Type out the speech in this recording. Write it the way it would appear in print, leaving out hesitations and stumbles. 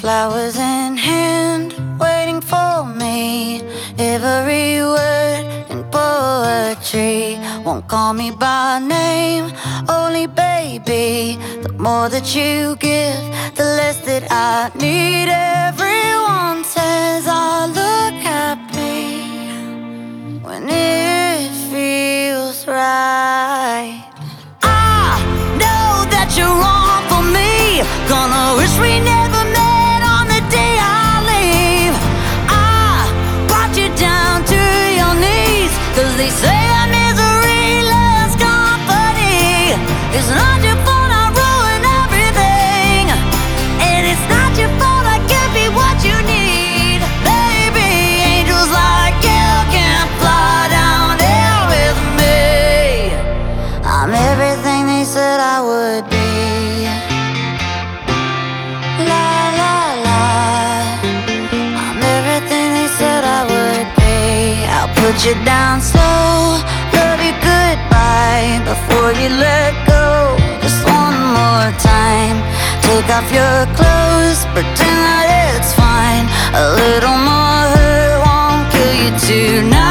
flowers in hand, waiting for me. Every word in poetry won't call me by name, only baby. The more that you give, the less that I need. Everyone says I look happy when it feels right. I know that you're wrong for me. Gonna wish we never met on the day I leave. I brought you down to your knees, 'cause they say a misery loves company. It's not your fault I ruin everything, and it's not your fault I can't be what you need. Baby, angels like you can fly down here with me. I'm everything they said I would be. La la la, I'm everything they said I would be. I'll put you down slow, love you goodbye before you let go. Just one more time, take off your clothes, pretend that it's fine. A little more hurt won't kill you tonight.